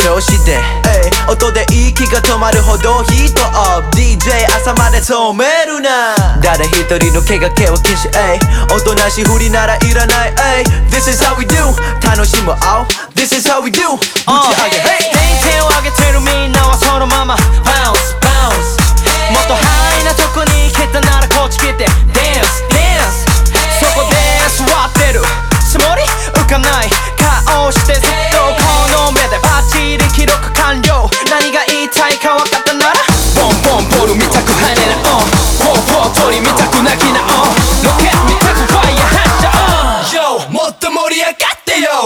調子で音で息が止まるほどヒートアップ DJ 朝まで止めるな誰一人の怪我気は禁止おとなし振りならいらない This is how we do 楽しむ青 This is how we do 打ち上げ手を上げてるみんなはそのまま Bounce bounce もっとハイなとこに行けたならこっち来て Dance dance そこで座ってるつもり浮かない顔してずっとこの目でバッチリ記録完了何が言いたいか分かったならボンボンボール見たく跳ねなフォーフォー鳥見たく泣きなロケット見たくファイヤー発射Yo もっと盛り上がってよ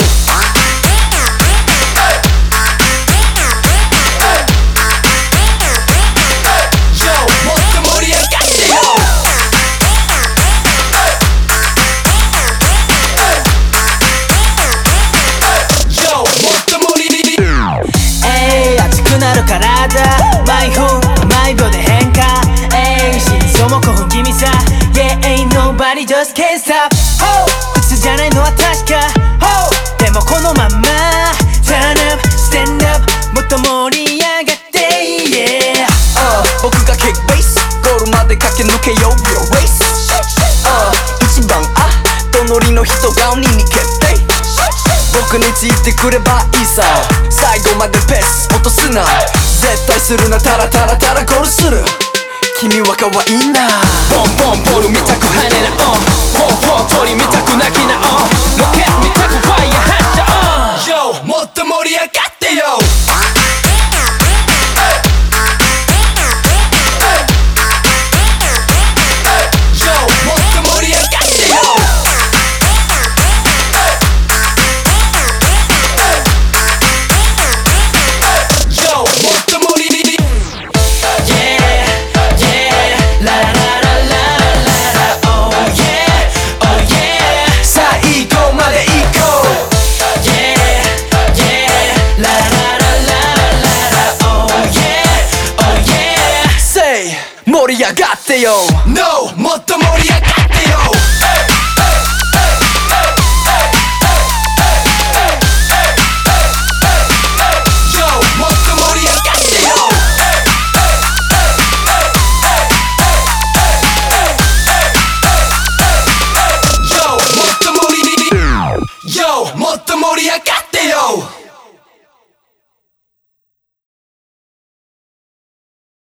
なる体毎分毎秒で変化心臓も興奮気味さ Yeah ain't nobody just can't stop 普通じゃないのは確かでもこのまま Turn up stand up もっと盛り上がって Yeah 僕がキックベースゴールまで駆け抜けよう Real race 一番隣の人が鬼に決定僕についてくればいいさ最後までペース落とすな絶対するなタラタラタラゴールする君は可愛いなボンボンボール見たく跳ねなフォーフォー鳥見たく泣きなロケット見たくファイヤー発射Yo もっと盛り上がってよ盛り上がってよ No もっ